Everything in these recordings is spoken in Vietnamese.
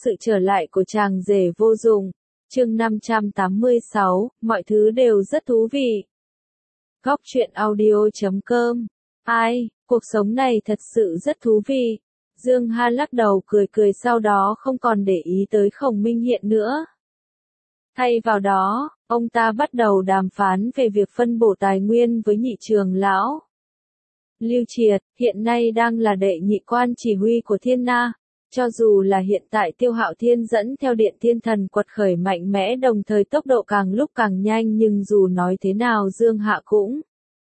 sự trở lại của chàng rể vô dụng. Chương 586, mọi thứ đều rất thú vị. Góc truyện audio.com. Ai, cuộc sống này thật sự rất thú vị. Dương Ha lắc đầu cười cười, sau đó không còn để ý tới Khổng Minh Hiện nữa. Thay vào đó, ông ta bắt đầu đàm phán về việc phân bổ tài nguyên với nhị trưởng lão. Lưu Triệt, hiện nay đang là đệ nhị quan chỉ huy của Thiên Na. Cho dù là hiện tại Tiêu Hạo Thiên dẫn theo Điện Thiên Thần quật khởi mạnh mẽ, đồng thời tốc độ càng lúc càng nhanh, nhưng dù nói thế nào Dương Hạ cũng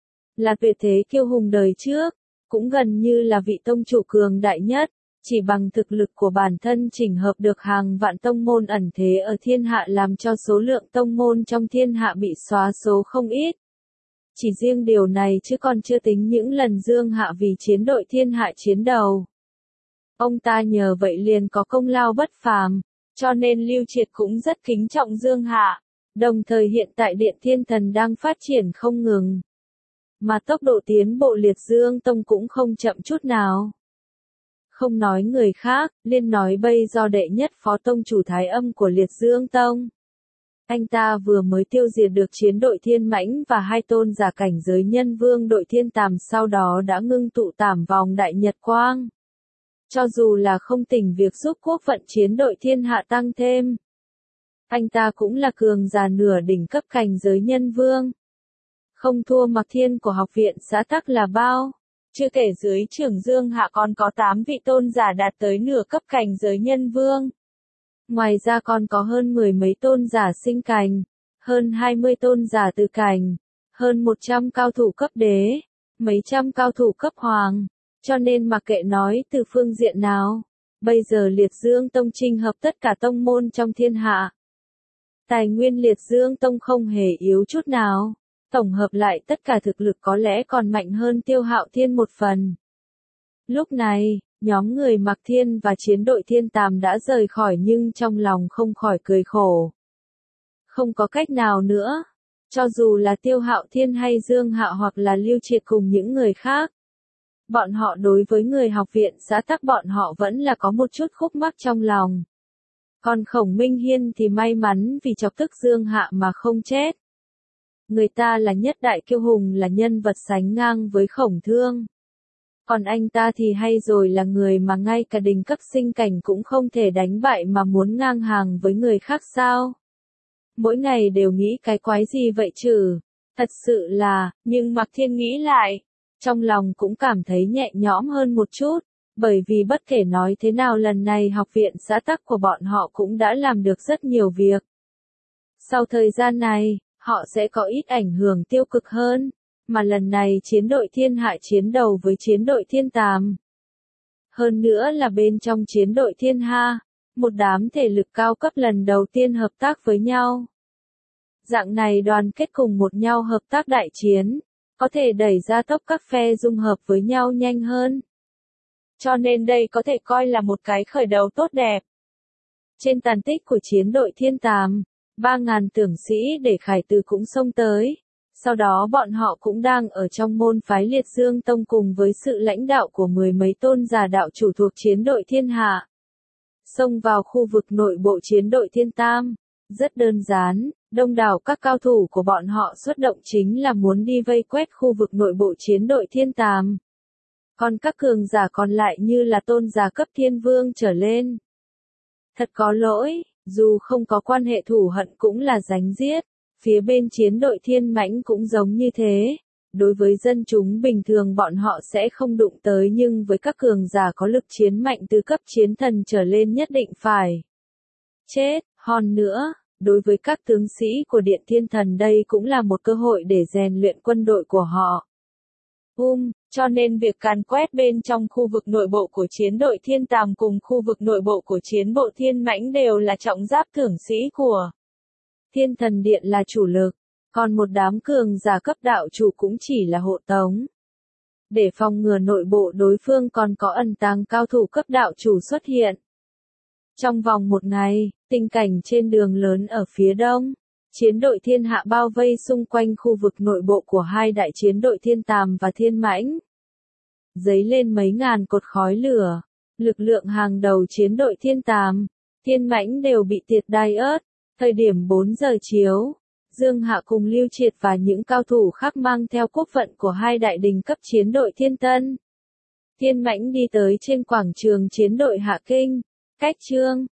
là tuyệt thế kiêu hùng đời trước, cũng gần như là vị tông chủ cường đại nhất, chỉ bằng thực lực của bản thân chỉnh hợp được hàng vạn tông môn ẩn thế ở thiên hạ, làm cho số lượng tông môn trong thiên hạ bị xóa số không ít. Chỉ riêng điều này chứ còn chưa tính những lần Dương Hạ vì chiến đội thiên hạ chiến đầu. Ông ta nhờ vậy liền có công lao bất phàm, cho nên Lưu Triệt cũng rất kính trọng Dương Hạ. Đồng thời hiện tại Điện Thiên Thần đang phát triển không ngừng, mà tốc độ tiến bộ Liệt Dương Tông cũng không chậm chút nào. Không nói người khác, liên nói bây do đệ nhất phó tông chủ Thái Âm của Liệt Dương Tông. Anh ta vừa mới tiêu diệt được chiến đội Thiên Mãnh và hai tôn giả cảnh giới nhân vương đội Thiên Tàm, sau đó đã ngưng tụ Tảm Vòng Đại Nhật Quang. Cho dù là không tỉnh việc giúp quốc vận chiến đội thiên hạ tăng thêm, anh ta cũng là cường giả nửa đỉnh cấp cảnh giới nhân vương. Không thua Mạc Thiên của học viện xã Tắc là bao. Chưa kể dưới trưởng Dương Hạ còn có 8 vị tôn giả đạt tới nửa cấp cảnh giới nhân vương. Ngoài ra còn có hơn 10 mấy tôn giả sinh cảnh, hơn 20 tôn giả tử cảnh, hơn 100 cao thủ cấp đế, mấy trăm cao thủ cấp hoàng. Cho nên mặc kệ nói từ phương diện nào, bây giờ Liệt Dương Tông chinh hợp tất cả tông môn trong thiên hạ. Tài nguyên Liệt Dương Tông không hề yếu chút nào, tổng hợp lại tất cả thực lực có lẽ còn mạnh hơn Tiêu Hạo Thiên một phần. Lúc này, nhóm người Mạc Thiên và chiến đội Thiên Tàm đã rời khỏi, nhưng trong lòng không khỏi cười khổ. Không có cách nào nữa, cho dù là Tiêu Hạo Thiên hay Dương Hạ hoặc là Lưu Triệt cùng những người khác, bọn họ đối với người học viện xã Tắc bọn họ vẫn là có một chút khúc mắc trong lòng. Còn Khổng Minh Hiên thì may mắn vì chọc tức Dương Hạ mà không chết. Người ta là nhất đại kiêu hùng, là nhân vật sánh ngang với Khổng Thương. Còn anh ta thì hay rồi, là người mà ngay cả đỉnh cấp sinh cảnh cũng không thể đánh bại mà muốn ngang hàng với người khác sao? Mỗi ngày đều nghĩ cái quái gì vậy chứ? Thật sự là, nhưng Mạc Thiên nghĩ lại, trong lòng cũng cảm thấy nhẹ nhõm hơn một chút, bởi vì bất kể nói thế nào lần này học viện xã Tắc của bọn họ cũng đã làm được rất nhiều việc. Sau thời gian này, họ sẽ có ít ảnh hưởng tiêu cực hơn, mà lần này chiến đội thiên hạ chiến đầu với chiến đội Thiên Tàm. Hơn nữa là bên trong chiến đội Thiên Ha, một đám thể lực cao cấp lần đầu tiên hợp tác với nhau. Dạng này đoàn kết cùng một nhau hợp tác đại chiến, có thể đẩy ra tốc các phe dung hợp với nhau nhanh hơn. Cho nên đây có thể coi là một cái khởi đầu tốt đẹp. Trên tàn tích của chiến đội Thiên Tàm, 3.000 tưởng sĩ để Khải Từ cũng xông tới. Sau đó bọn họ cũng đang ở trong môn phái Liệt Dương Tông cùng với sự lãnh đạo của 10 mấy tôn giả đạo chủ thuộc chiến đội Thiên Hạ. Xông vào khu vực nội bộ chiến đội Thiên Tam. Rất đơn giản, đông đảo các cao thủ của bọn họ xuất động chính là muốn đi vây quét khu vực nội bộ chiến đội Thiên Tàm. Còn các cường giả còn lại như là tôn giả cấp thiên vương trở lên. Thật có lỗi, dù không có quan hệ thù hận cũng là ránh giết. Phía bên chiến đội Thiên Mãnh cũng giống như thế. Đối với dân chúng bình thường bọn họ sẽ không đụng tới, nhưng với các cường giả có lực chiến mạnh từ cấp chiến thần trở lên nhất định phải chết. Hơn nữa, đối với các tướng sĩ của Điện Thiên Thần đây cũng là một cơ hội để rèn luyện quân đội của họ. Cho nên việc càn quét bên trong khu vực nội bộ của chiến đội Thiên Tàm cùng khu vực nội bộ của chiến bộ Thiên Mãnh đều là trọng giáp thưởng sĩ của Thiên Thần Điện là chủ lực, còn một đám cường giả cấp đạo chủ cũng chỉ là hộ tống. Để phòng ngừa nội bộ đối phương còn có ẩn tàng cao thủ cấp đạo chủ xuất hiện. Trong vòng một ngày, tình cảnh trên đường lớn ở phía đông, chiến đội Thiên Hạ bao vây xung quanh khu vực nội bộ của hai đại chiến đội Thiên Tàm và Thiên Mãnh. Dấy lên mấy ngàn cột khói lửa, lực lượng hàng đầu chiến đội Thiên Tàm, Thiên Mãnh đều bị tiệt đai ớt. Thời điểm 4 giờ chiếu, Dương Hạ cùng Lưu Triệt và những cao thủ khác mang theo quốc vận của hai đại đình cấp chiến đội Thiên Tân. Thiên Mãnh đi tới trên quảng trường chiến đội Hạ Kinh, cách Trương